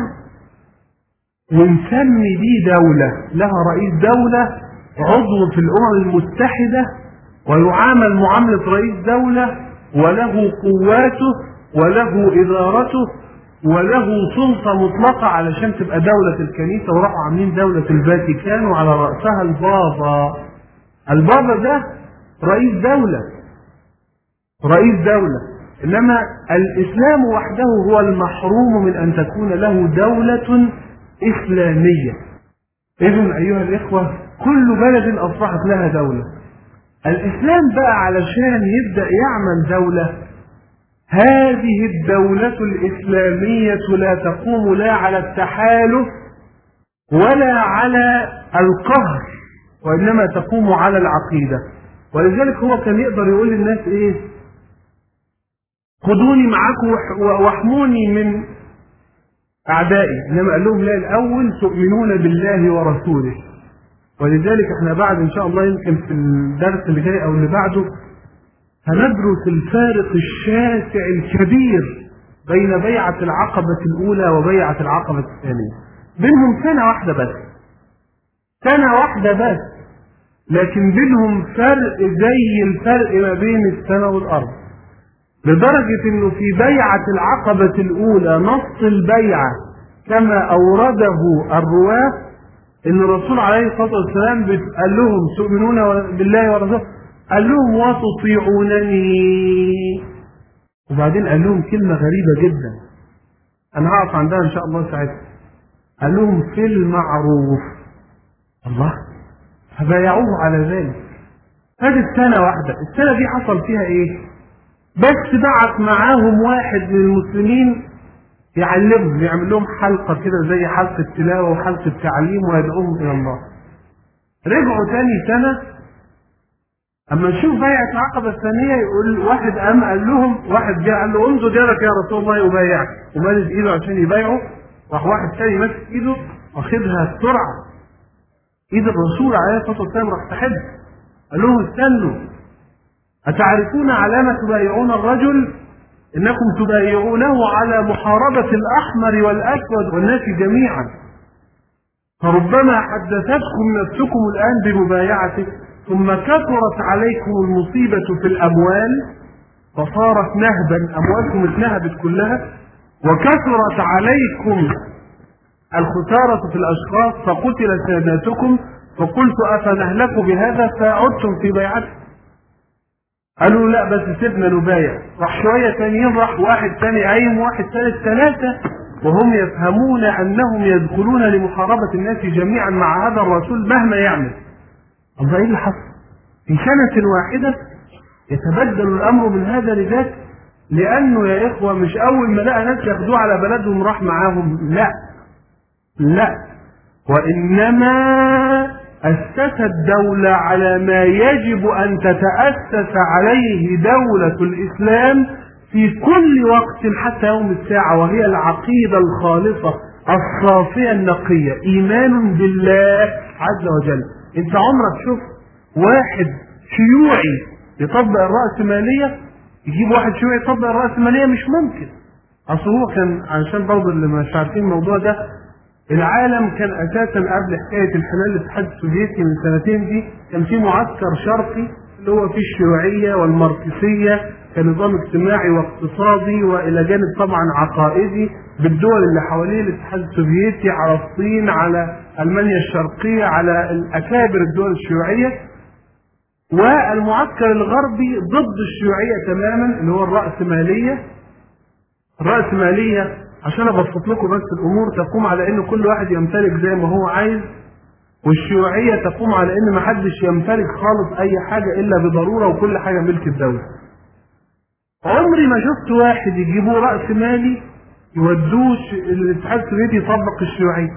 ونسمي دي دولة، لها رئيس دولة عضو في الأمم المتحدة ويعامل معاملة رئيس دولة، وله قواته وله إدارته وله سلطة مطلقة علشان تبقى دولة الكنيسة. وراحوا عاملين دولة الفاتيكان وعلى رأسها البابا ده رئيس دولة. إنما الإسلام وحده هو المحروم من أن تكون له دولة إسلامية. إذن أيها الإخوة كل بلد أصبحت لها دولة. الإسلام بقى علشان يبدأ يعمل دولة، هذه الدولة الإسلامية لا تقوم لا على التحالف ولا على القهر، وإنما تقوم على العقيدة. ولذلك هو كان يقدر يقول للناس إيه؟ خذوني معكم واحموني من أعدائي، إنما قال لهم لا، الأول تؤمنون بالله ورسوله. ولذلك احنا بعد إن شاء الله يمكن في الدرس اللي جاي أو اللي بعده هندرس الفارق الشاسع الكبير بين بيعة العقبة الأولى وبيعة العقبة الثانية. بينهم سنة واحدة بس، سنة واحدة بس، لكن بينهم فرق زي الفرق ما بين السماء والأرض، لدرجة إنه في بيعة العقبة الأولى نص البيعة كما أورده الرواة إن الرسول عليه الصلاة والسلام قال لهم تؤمنون بالله ورسوله، قال لهم وتطيعونني، وبعدين قال لهم كلمة غريبة جدا أنا هقف عندها إن شاء الله ساعتها، قال لهم في المعروف. الله، فبايعوه على ذلك. هذه السنة واحدة، السنة دي حصل فيها إيه؟ بس بعت معاهم واحد من المسلمين يعلمهم، يعمل لهم حلقة كده زي حلقة تلاوة وحلقة تعليم ويدعوهم إلى الله. رجعوا تاني سنة اما نشوف بيعة العقبة الثانية، يقول واحد قال لهم، واحد جاء قال له انظر يدك يا رسول الله يبايعك، ومالت ايده عشان يبايعه، راح واحد تاني ماسك ايده واخدها بسرعة، ايد الرسول عليه الصلاة والسلام راح تحد، قال لهم استنوا، أتعرفون علامة تبايعون الرجل؟ إنكم تبايعونه على محاربة الأحمر والأسود والناس جميعا، فربما حدثتكم نفسكم الآن بمبايعته، ثم كثرت عليكم المصيبة في الأموال فصارت نهبا، أموالكم اتنهبت كلها، وكثرت عليكم الخسارة في الأشخاص فقتل ساداتكم، فقلت أفنهلك بهذا فعدتم في بيعته. قالوا لا بس سيبنا نبايع. راح شوية تانيين راح واحد تاني قايم واحد ثالث ثلاثة، وهم يفهمون أنهم يدخلون لمحاربة الناس جميعا مع هذا الرسول مهما يعمل. الله، ايه اللي حصل؟ في سنة واحدة يتبدل الأمر من هذا لذاك، لأنه يا إخوة مش أول ما لقى ناس ياخدوه على بلدهم راح معاهم، لا لا، وإنما أسس الدولة على ما يجب أن تتأسس عليه دولة الإسلام في كل وقت حتى يوم الساعة، وهي العقيدة الخالصة الصافية النقية، إيمان بالله عز وجل. أنت عمرك شفت واحد شيوعي يطبق الرأسمالية؟ يجيب واحد شيوعي يطبق الرأسمالية؟ مش ممكن. أصل هو كان، عشان برضه اللي مش عارفين الموضوع ده، العالم كان اساسا قبل حكايه انحلال الاتحاد السوفيتي من سنتين دي كان في معسكر شرقي اللي هو فيه الشيوعيه والماركسيه كنظام اجتماعي واقتصادي، والى جانب طبعا عقائدي بالدول اللي حوالين الاتحاد السوفيتي، على الصين، على المانيا الشرقيه، على الاكابر الدول الشيوعيه. والمعسكر الغربي ضد الشيوعيه تماما اللي هو الرأسماليه. الرأسماليه عشان ابسط لكم بس الامور تقوم على ان كل واحد يمتلك زي ما هو عايز، والشيوعيه تقوم على ان ما حدش يمتلك خالص اي حاجه الا بضروره وكل حاجه ملك الدوله. عمري ما شفت واحد يجيبوه راس مالي يودوه الاتحاد السوفيتي يطبق الشيوعيه،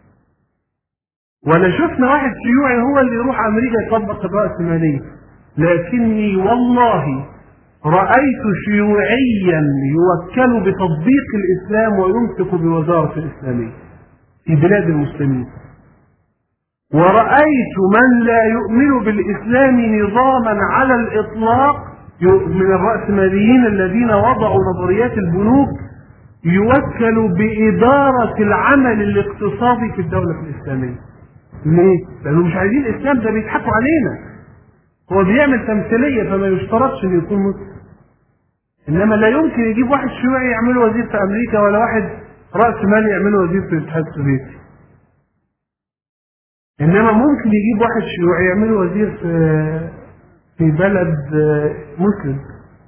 ولا شفنا واحد شيوعي هو اللي يروح امريكا يطبق الراسماليه. لكني والله رأيت شيوعيا يوكل بتطبيق الإسلام ويمسك بوزارة الإسلامية في بلاد المسلمين، ورأيت من لا يؤمن بالإسلام نظاما على الإطلاق من الرأسماليين الذين وضعوا نظريات البنوك يوكل بإدارة العمل الاقتصادي في الدولة الإسلامية. ليه؟ لأنه مش عايزين الإسلام، ده بيضحكوا علينا، هو بيعمل تمثيلية فما يشترطش إنه يكون مسلم. انما لا يمكن يجيب واحد شيوعي يعمله وزير في امريكا، ولا واحد راس مال يعمله وزير في الاتحاد السوفيتي. انما ممكن يجيب واحد شيوعي يعمله وزير في بلد مسلم،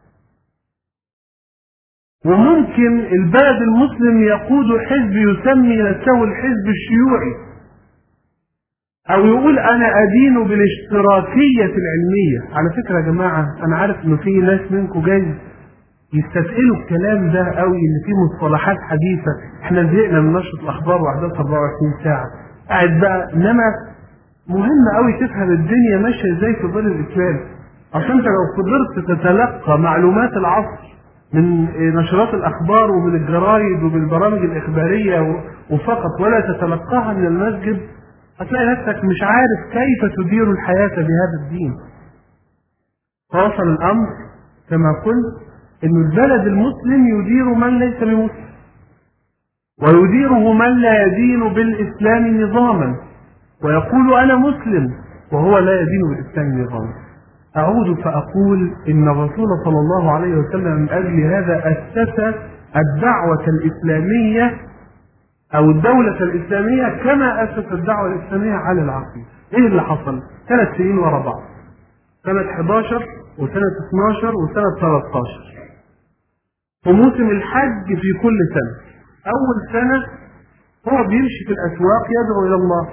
وممكن البلد المسلم يقود حزب يسمي نفسه الحزب الشيوعي، او يقول انا ادين بالاشتراكية العلمية. على فكرة يا جماعة انا عارف انه في ناس منكم جاي يستثقلوا الكلام ده قوي، ان في مصطلحات حديثه، احنا زهقنا من نشره الاخبار واحداث 24 ساعه قاعد بقى. انما مهم قوي تفهم الدنيا ماشيه ازاي في ظل الاسلام، عشان انت لو فضلت تتلقى معلومات العصر من نشرات الاخبار ومن الجرايد ومن البرامج الاخباريه وفقط، ولا تتلقاها من المسجد، هتلاقي نفسك مش عارف كيف تدير الحياه بهذا الدين. فوصل الامر كما قلت إن البلد المسلم يدير من ليس بمسلم، ويديره من لا يدين بالإسلام نظاما، ويقول أنا مسلم وهو لا يدين بالإسلام نظاما. أعود فأقول إن الرسول صلى الله عليه وسلم من أجل هذا أسس الدعوة الإسلامية أو الدولة الإسلامية كما أسس الدعوة الإسلامية على العقيدة. إيه اللي حصل؟ 3 سنين ورا بعض، سنة 11 وسنة 12 وسنة 13، وموسم الحج في كل سنة. أول سنة هو بيمشي في الأسواق يدعو إلى الله،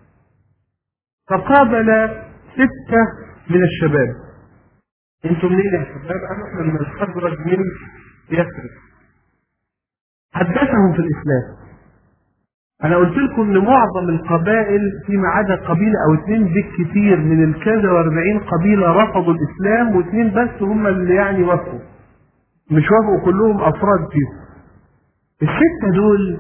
فقابل 6 من الشباب. انتم منين يا شباب؟ احنا من الخزرج من يثرب. حدثهم في الإسلام. أنا قلت لكم إن معظم القبائل فيما عدا قبيلة أو 2 بالكثير من الكذا و40 قبيلة رفضوا الإسلام، و2 بس هم اللي يعني وافقوا، مش وافقوا كلهم أفراد فيهم. ال6 دول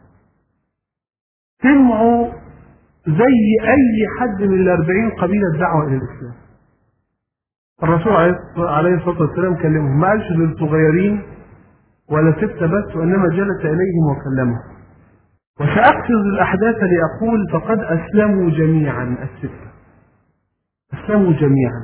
سمعوا زي أي حد من ال40 قبيلة الدعوة إلى الإسلام. الرسول عليه الصلاة والسلام كلمهم، ما قالش دول صغيرين ولا 6 بس، وإنما جلس إليهم وكلمهم. وسأقصد الأحداث لأقول فقد أسلموا جميعا ال6، أسلموا جميعا.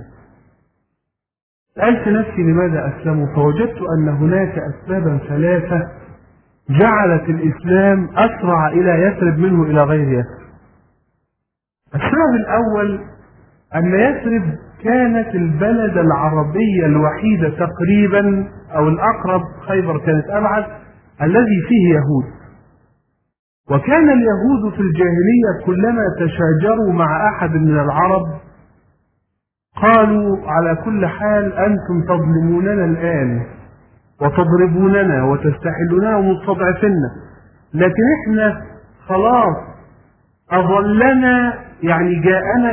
سألت نفسي لماذا أسلموا، فوجدت أن هناك أسبابا 3 جعلت الإسلام أسرع إلى يثرب منه إلى غير يثرب. السبب الأول أن يثرب كانت البلد العربية الوحيدة تقريبا أو الأقرب، خيبر كانت أبعد، الذي فيه يهود. وكان اليهود في الجاهلية كلما تشاجروا مع أحد من العرب قالوا على كل حال أنتم تظلموننا الآن وتضربوننا وتستحلوننا ومستضعفنا، لكن احنا خلاص أظلنا، يعني جاءنا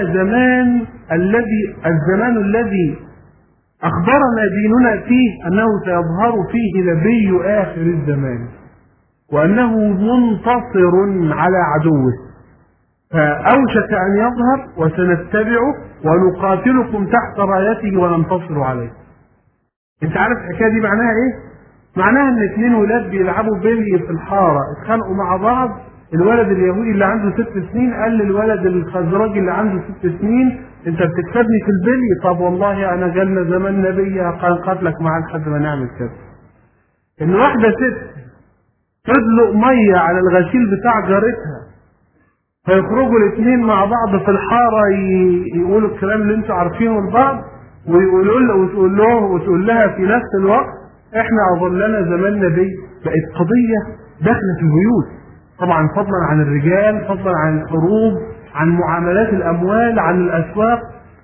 الزمان الذي أخبرنا ديننا فيه أنه سيظهر فيه نبي آخر الزمان وأنه منتصر على عدوه، فأوشك أن يظهر وسنتبعه ونقاتلكم تحت رايته وننتصر عليه. انت عارف الحكاية دي معناها ايه؟ معناها ان 2 ولاد بيلعبوا بيلي في الحارة اتخانقوا مع بعض، الولد اليهودي اللي عنده 6 سنين قال للولد الخزرجي اللي عنده 6 سنين انت بتكسبني في البيلي؟ طب والله انا جالنا زمان نبي قاتلك معاه لحد ما نعمل كده. ان واحدة ست تدلق مية على الغسيل بتاع جارتها فيخرجوا ال2 مع بعض في الحارة يقولوا الكلام اللي انتوا عارفينه لبعض، ويقولوا له وتقول لها في نفس الوقت احنا اظلنا زمان نبي. بقت قضية داخلة في البيوت، طبعا فضلا عن الرجال، فضلا عن الحروب، عن معاملات الاموال، عن الاسواق.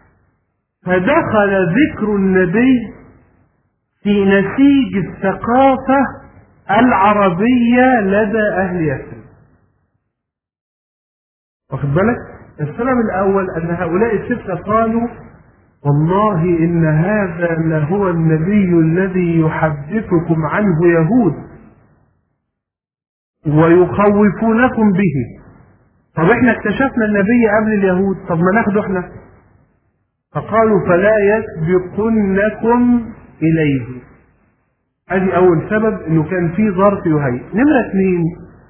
فدخل ذكر النبي في نسيج الثقافة العربية لدى اهل يثرب. واخد بالك؟ السبب الاول ان هؤلاء ال6 قالوا والله إن هذا لهو النبي الذي يحدثكم عنه يهود ويخوفونكم به. طب احنا اكتشفنا النبي قبل اليهود، طب ما ناخده احنا. فقالوا فلا يسبقنكم إليه. ادي أول سبب، إنه كان في ظرف يهيئ. نمرة 2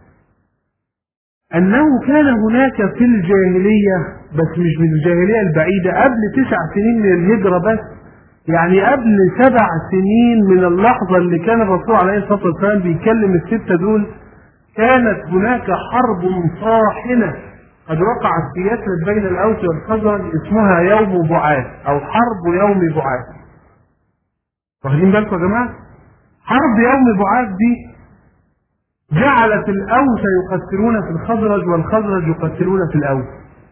أنه كان هناك في الجاهلية، بس مش من الجاهلية البعيدة، قبل 9 سنين من الهجرة بس، يعني قبل 7 سنين من اللحظة اللي كان الرسول عليه الصلاة والسلام بيكلم ال6 دول، كانت هناك حرب صاحنة قد وقعت في يثرب بين الأوس والخزرج اسمها يوم بعاث أو حرب يوم بعاث. واخدين بالكم يا جماعة؟ حرب يوم بعاث دي جعلت الأوس يقتلون في الخزرج والخزرج يقتلون في الأوس.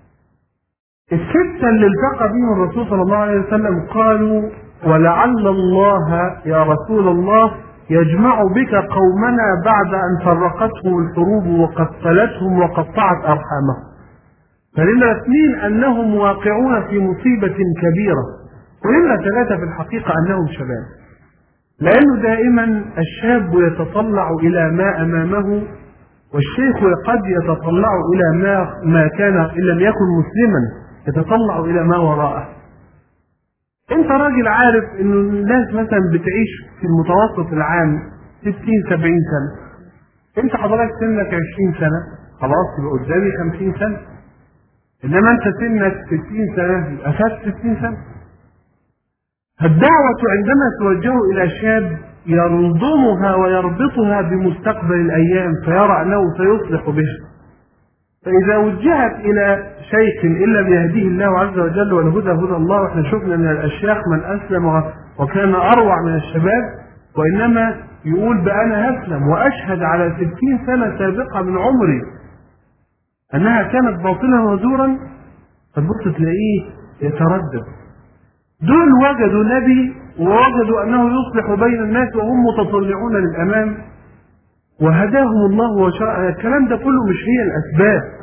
ال6 اللي التقى بهم الرسول صلى الله عليه وسلم قالوا ولعل الله يا رسول الله يجمع بك قومنا بعد أن فرقتهم الحروب وقتلتهم وقطعت أرحامهم. فنمرة 2 أنهم واقعون في مصيبة كبيرة، ونمرة 3 في الحقيقة أنهم شباب، لأنه دائما الشاب يتطلع إلى ما أمامه، والشيخ قد يتطلع إلى ما كان إن لم يكن مسلما يتطلع إلى ما وراءه. انت راجل عارف انه الناس مثلا بتعيش في المتوسط العام 60 70 سنة، انت حضرتك سنك 20 سنة، خلاص يبقى قدامي 50 سنة. انما انت سنك 60 سنة يبقى فات 60 سنة. الدعوة عندما توجه الى شاب ينظمها ويربطها بمستقبل الايام فيرى انه سيصلح به، فاذا وجهت الى شيخ ان لم يهديه الله عز وجل والهدى هدى الله، واحنا شفنا من الاشياخ من اسلم وكان اروع من الشباب، وانما يقول بقى انا هسلم واشهد على 60 سنة سابقة من عمري انها كانت باطلا وزورا، فتبص تلاقيه يتردد. دول وجدوا نبي ووجدوا انه يصلح بين الناس وهم متطلعون للامام وهداهم الله وشرع. الكلام ده كله مش هي الاسباب،